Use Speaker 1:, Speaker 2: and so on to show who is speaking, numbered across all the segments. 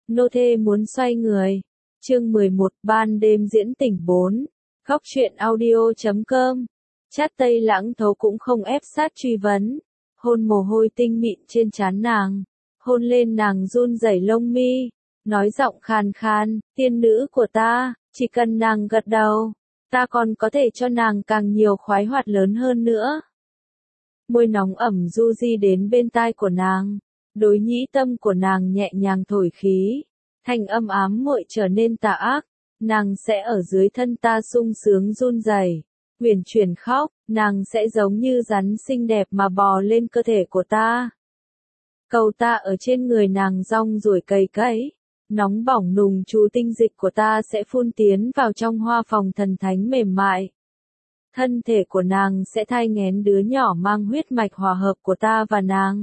Speaker 1: Nô thê muốn xoay người. Chương 11, ban đêm diễn tỉnh 4. Góc truyện audio.com. Chát Tây Lãng Thấu cũng không ép sát truy vấn. Hôn mồ hôi tinh mịn trên trán nàng. Hôn lên nàng run rẩy lông mi. Nói giọng khàn khàn, tiên nữ của ta, chỉ cần nàng gật đầu, ta còn có thể cho nàng càng nhiều khoái hoạt lớn hơn nữa. Môi nóng ẩm du di đến bên tai của nàng. Đối nhĩ tâm của nàng nhẹ nhàng thổi khí. Thanh âm ám muội trở nên tà ác. Nàng sẽ ở dưới thân ta sung sướng run rẩy, uyển chuyển khóc. Nàng sẽ giống như rắn xinh đẹp mà bò lên cơ thể của ta. Cầu ta ở trên người nàng rong ruổi cày cấy. Nóng bỏng nùng chú tinh dịch của ta sẽ phun tiến vào trong hoa phòng thần thánh mềm mại. Thân thể của nàng sẽ thai nghén đứa nhỏ mang huyết mạch hòa hợp của ta và nàng.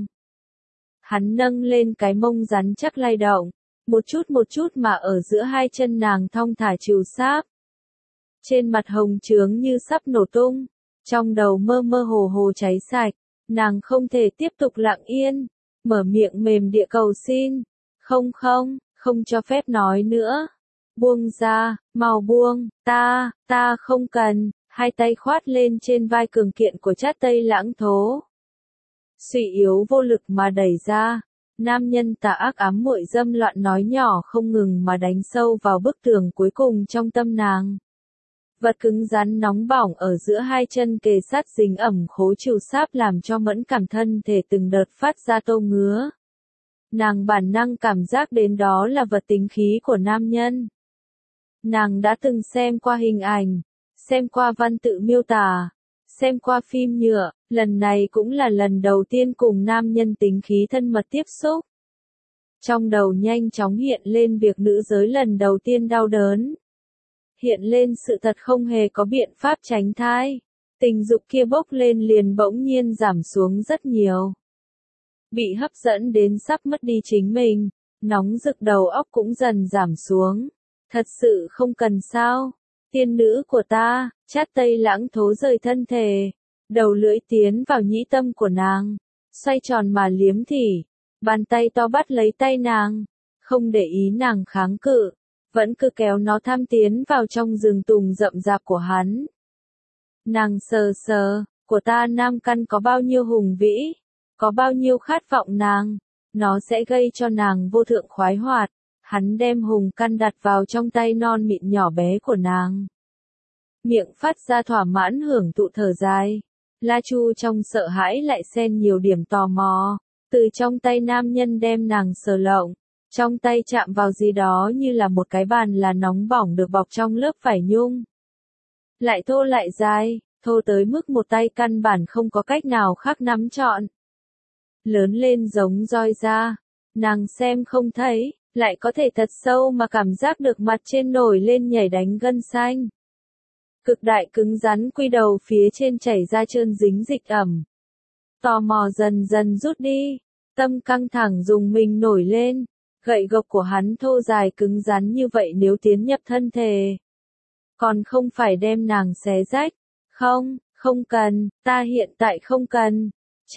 Speaker 1: Hắn nâng lên cái mông rắn chắc lay động, một chút mà ở giữa hai chân nàng thong thả trìu sáp. Trên mặt hồng trướng như sắp nổ tung, trong đầu mơ mơ hồ hồ cháy sạch, nàng không thể tiếp tục lặng yên, mở miệng mềm địa cầu xin. Không cho phép nói nữa. Buông ra, mau buông, ta không cần. Hai tay khoát lên trên vai cường kiện của Chát Tây Lãng Thố. Suy yếu vô lực mà đẩy ra. Nam nhân tà ác ám muội dâm loạn nói nhỏ không ngừng mà đánh sâu vào bức tường cuối cùng trong tâm nàng. Vật cứng rắn nóng bỏng ở giữa hai chân kề sát dính ẩm khố trìu sáp làm cho mẫn cảm thân thể từng đợt phát ra tô ngứa. Nàng bản năng cảm giác đến đó là vật tính khí của nam nhân. Nàng đã từng xem qua hình ảnh, xem qua văn tự miêu tả, xem qua phim nhựa, lần này cũng là lần đầu tiên cùng nam nhân tính khí thân mật tiếp xúc. Trong đầu nhanh chóng hiện lên việc nữ giới lần đầu tiên đau đớn. Hiện lên sự thật không hề có biện pháp tránh thai. Tình dục kia bốc lên liền bỗng nhiên giảm xuống rất nhiều. Bị hấp dẫn đến sắp mất đi chính mình, nóng rực đầu óc cũng dần giảm xuống. Thật sự không cần sao. Tiên nữ của ta, Chát Tây Lãng Thố rời thân thể. Đầu lưỡi tiến vào nhĩ tâm của nàng. Xoay tròn mà liếm thỉ. Bàn tay to bắt lấy tay nàng. Không để ý nàng kháng cự. Vẫn cứ kéo nó tham tiến vào trong rừng tùng rậm rạp của hắn. Nàng sờ sờ, của ta nam căn có bao nhiêu hùng vĩ. Có bao nhiêu khát vọng nàng. Nó sẽ gây cho nàng vô thượng khoái hoạt. Hắn đem hùng căn đặt vào trong tay non mịn nhỏ bé của nàng. Miệng phát ra thỏa mãn hưởng thụ thở dài. La Chu trong sợ hãi lại xen nhiều điểm tò mò. Từ trong tay nam nhân đem nàng sờ lộng. Trong tay chạm vào gì đó như là một cái bàn là nóng bỏng được bọc trong lớp vải nhung. Lại thô lại dài, thô tới mức một tay căn bản không có cách nào khác nắm trọn. Lớn lên giống roi da. Nàng xem không thấy. Lại có thể thật sâu mà cảm giác được mặt trên nổi lên nhảy đánh gân xanh. Cực đại cứng rắn quy đầu phía trên chảy ra trơn dính dịch ẩm. Tò mò dần dần rút đi. Tâm căng thẳng dùng mình nổi lên. Gậy gộc của hắn thô dài cứng rắn như vậy nếu tiến nhập thân thể. Còn không phải đem nàng xé rách. Không cần, ta hiện tại không cần.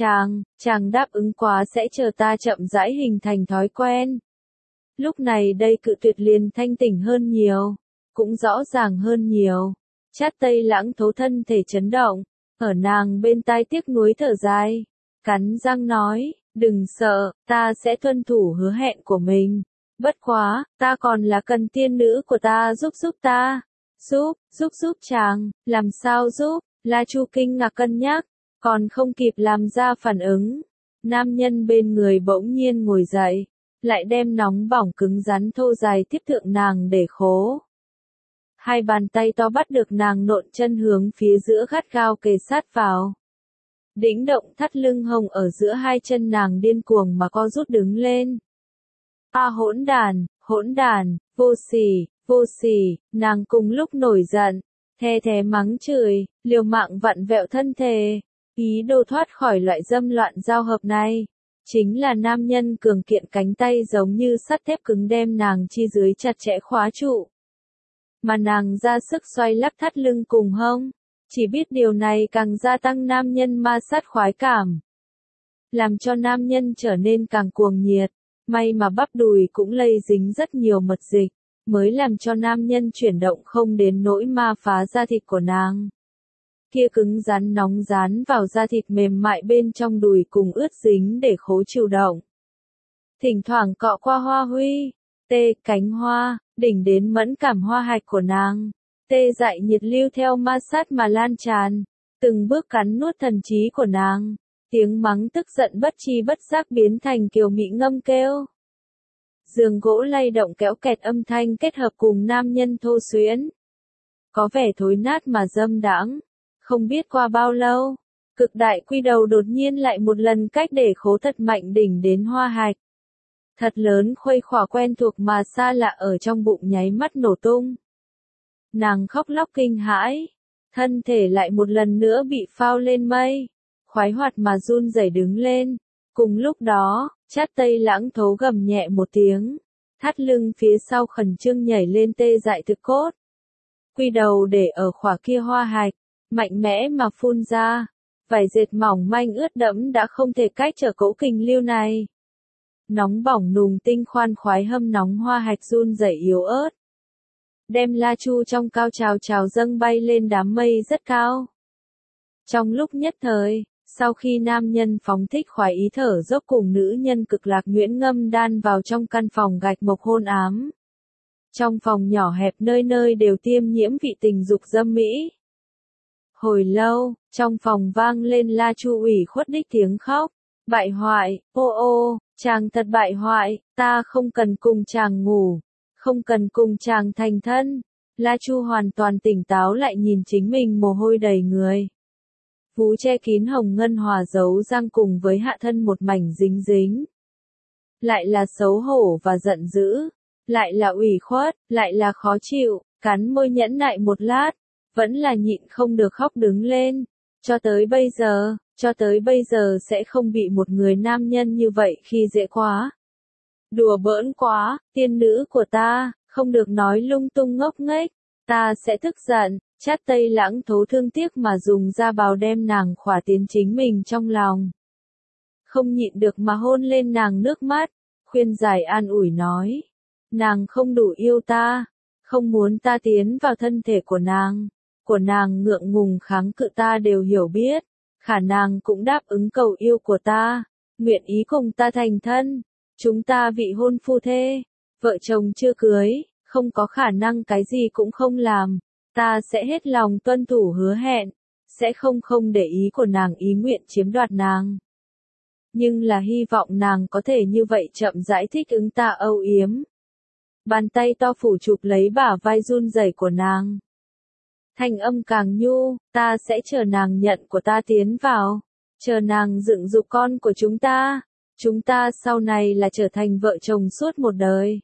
Speaker 1: Chàng đáp ứng quá sẽ chờ ta chậm rãi hình thành thói quen. Lúc này đây cự tuyệt liền thanh tỉnh hơn nhiều, cũng rõ ràng hơn nhiều. Chát Tây Lãng Thố thân thể chấn động, ở nàng bên tai tiếc nuối thở dài, cắn răng nói, đừng sợ, ta sẽ tuân thủ hứa hẹn của mình. Bất quá, ta còn là cần tiên nữ của ta giúp ta. Giúp chàng, làm sao giúp? La Chu kinh ngạc cân nhắc, còn không kịp làm ra phản ứng. Nam nhân bên người bỗng nhiên ngồi dậy. Lại đem nóng bỏng cứng rắn thô dài tiếp thượng nàng để khố. Hai bàn tay to bắt được nàng nộn chân hướng phía giữa gắt gao kề sát vào. Đĩnh động thắt lưng hồng ở giữa hai chân nàng điên cuồng mà co rút đứng lên. Hỗn đàn, vô sỉ, nàng cùng lúc nổi giận, thè mắng chửi, liều mạng vặn vẹo thân thể, ý đồ thoát khỏi loại dâm loạn giao hợp này. Chính là nam nhân cường kiện cánh tay giống như sắt thép cứng đem nàng chi dưới chặt chẽ khóa trụ. Mà nàng ra sức xoay lắc thắt lưng cùng hông. Chỉ biết điều này càng gia tăng nam nhân ma sát khoái cảm. Làm cho nam nhân trở nên càng cuồng nhiệt. May mà bắp đùi cũng lây dính rất nhiều mật dịch, mới làm cho nam nhân chuyển động không đến nỗi ma phá da thịt của nàng. Kia cứng rắn nóng dán vào da thịt mềm mại bên trong đùi cùng ướt dính để khố chịu động. Thỉnh thoảng cọ qua hoa huy, tê cánh hoa, đỉnh đến mẫn cảm hoa hạch của nàng. Tê dại nhiệt lưu theo ma sát mà lan tràn, từng bước cắn nuốt thần trí của nàng. Tiếng mắng tức giận bất tri bất giác biến thành kiều mị ngâm kêu. Giường gỗ lay động kéo kẹt âm thanh kết hợp cùng nam nhân thô xuyến. Có vẻ thối nát mà dâm đãng. Không biết qua bao lâu, cực đại quy đầu đột nhiên lại một lần cách để khố thật mạnh đỉnh đến hoa hạch. Thật lớn khuây khỏa quen thuộc mà xa lạ ở trong bụng nháy mắt nổ tung. Nàng khóc lóc kinh hãi, thân thể lại một lần nữa bị phao lên mây, khoái hoạt mà run rẩy đứng lên. Cùng lúc đó, Chát Tây Lãng Thố gầm nhẹ một tiếng, thắt lưng phía sau khẩn trương nhảy lên tê dại thực cốt. Quy đầu để ở khỏa kia hoa hạch, mạnh mẽ mà phun ra, vải dệt mỏng manh ướt đẫm đã không thể cách trở cỗ kình lưu này. Nóng bỏng nùng tinh khoan khoái hâm nóng hoa hạch run rẩy yếu ớt. Đem La Chu trong cao trào trào dâng bay lên đám mây rất cao. Trong lúc nhất thời, sau khi nam nhân phóng thích khoái ý thở dốc cùng nữ nhân cực lạc nhuyễn ngâm đan vào trong căn phòng gạch mộc hôn ám. Trong phòng nhỏ hẹp nơi nơi đều tiêm nhiễm vị tình dục dâm mỹ. Hồi lâu, trong phòng vang lên La Chu ủy khuất đích tiếng khóc. Bại hoại, ô ô, chàng thật bại hoại, ta không cần cùng chàng ngủ, không cần cùng chàng thành thân. La Chu hoàn toàn tỉnh táo lại nhìn chính mình mồ hôi đầy người. Vú che kín hồng ngân hòa dấu răng cùng với hạ thân một mảnh dính dính. Lại là xấu hổ và giận dữ, lại là ủy khuất, lại là khó chịu, cắn môi nhẫn nại một lát, vẫn là nhịn không được khóc đứng lên. Cho tới bây giờ sẽ không bị một người nam nhân như vậy khi dễ quá. Đùa bỡn quá, tiên nữ của ta, không được nói lung tung ngốc nghếch, ta sẽ tức giận. Chát Tây Lãng Thố thương tiếc mà dùng da bào đem nàng khỏa tiến chính mình trong lòng. Không nhịn được mà hôn lên nàng nước mắt, khuyên giải an ủi nói. Nàng không đủ yêu ta, không muốn ta tiến vào thân thể của nàng ngượng ngùng kháng cự ta đều hiểu biết, khả nàng cũng đáp ứng cầu yêu của ta, nguyện ý cùng ta thành thân, chúng ta vị hôn phu thê, vợ chồng chưa cưới, không có khả năng cái gì cũng không làm, ta sẽ hết lòng tuân thủ hứa hẹn, sẽ không để ý của nàng ý nguyện chiếm đoạt nàng. Nhưng là hy vọng nàng có thể như vậy chậm rãi thích ứng ta âu yếm. Bàn tay to phủ chụp lấy bả vai run rẩy của nàng. Thanh âm càng nhu, ta sẽ chờ nàng nhận của ta tiến vào, chờ nàng dựng dục con của chúng ta sau này là trở thành vợ chồng suốt một đời.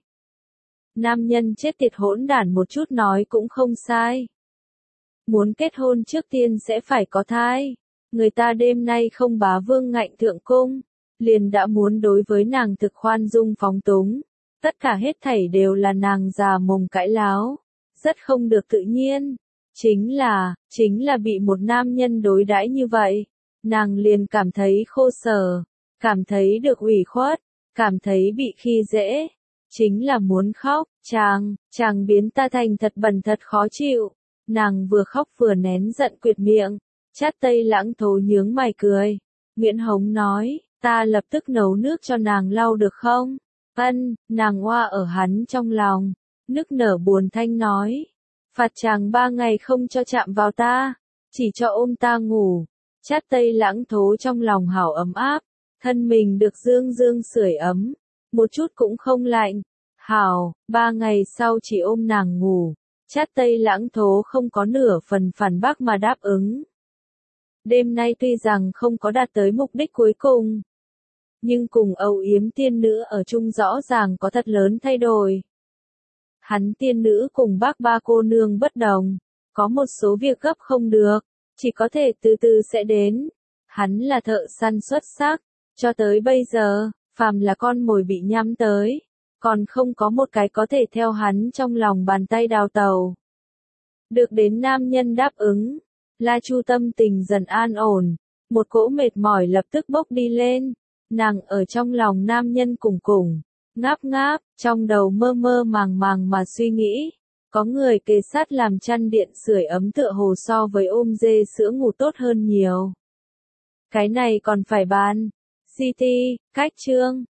Speaker 1: Nam nhân chết tiệt hỗn đản một chút nói cũng không sai. Muốn kết hôn trước tiên sẽ phải có thai, người ta đêm nay không bá vương ngạnh thượng cung, liền đã muốn đối với nàng thực khoan dung phóng túng, tất cả hết thảy đều là nàng già mồm cãi láo, rất không được tự nhiên. Chính là bị một nam nhân đối đãi như vậy, nàng liền cảm thấy khô sở, cảm thấy được ủy khuất, cảm thấy bị khi dễ, chính là muốn khóc, chàng biến ta thành thật bẩn thật khó chịu, nàng vừa khóc vừa nén giận quyệt miệng, Chát Tây Lãng Thố nhướng mày cười, Nguyễn Hống nói, ta lập tức nấu nước cho nàng lau được không? Nàng oa ở hắn trong lòng, nức nở buồn thanh nói. Phạt chàng 3 ngày không cho chạm vào ta, chỉ cho ôm ta ngủ. Chát Tây Lãng Thố trong lòng hảo ấm áp, thân mình được dương dương sưởi ấm, một chút cũng không lạnh. Hảo, 3 ngày sau chỉ ôm nàng ngủ. Chát Tây Lãng Thố không có nửa phần phản bác mà đáp ứng. Đêm nay tuy rằng không có đạt tới mục đích cuối cùng, nhưng cùng âu yếm tiên nữ ở chung rõ ràng có thật lớn thay đổi. Hắn tiên nữ cùng bác ba cô nương bất đồng, có một số việc gấp không được, chỉ có thể từ từ sẽ đến. Hắn là thợ săn xuất sắc, cho tới bây giờ, phàm là con mồi bị nhắm tới, còn không có một cái có thể theo hắn trong lòng bàn tay đào tàu. Được đến nam nhân đáp ứng, La Chu tâm tình dần an ổn, một cỗ mệt mỏi lập tức bốc đi lên, nàng ở trong lòng nam nhân cùng, Ngáp ngáp, trong đầu mơ mơ màng màng mà suy nghĩ. Có người kề sát làm chăn điện sưởi ấm tựa hồ so với ôm dê sữa ngủ tốt hơn nhiều. Cái này còn phải bàn. City, cách chương.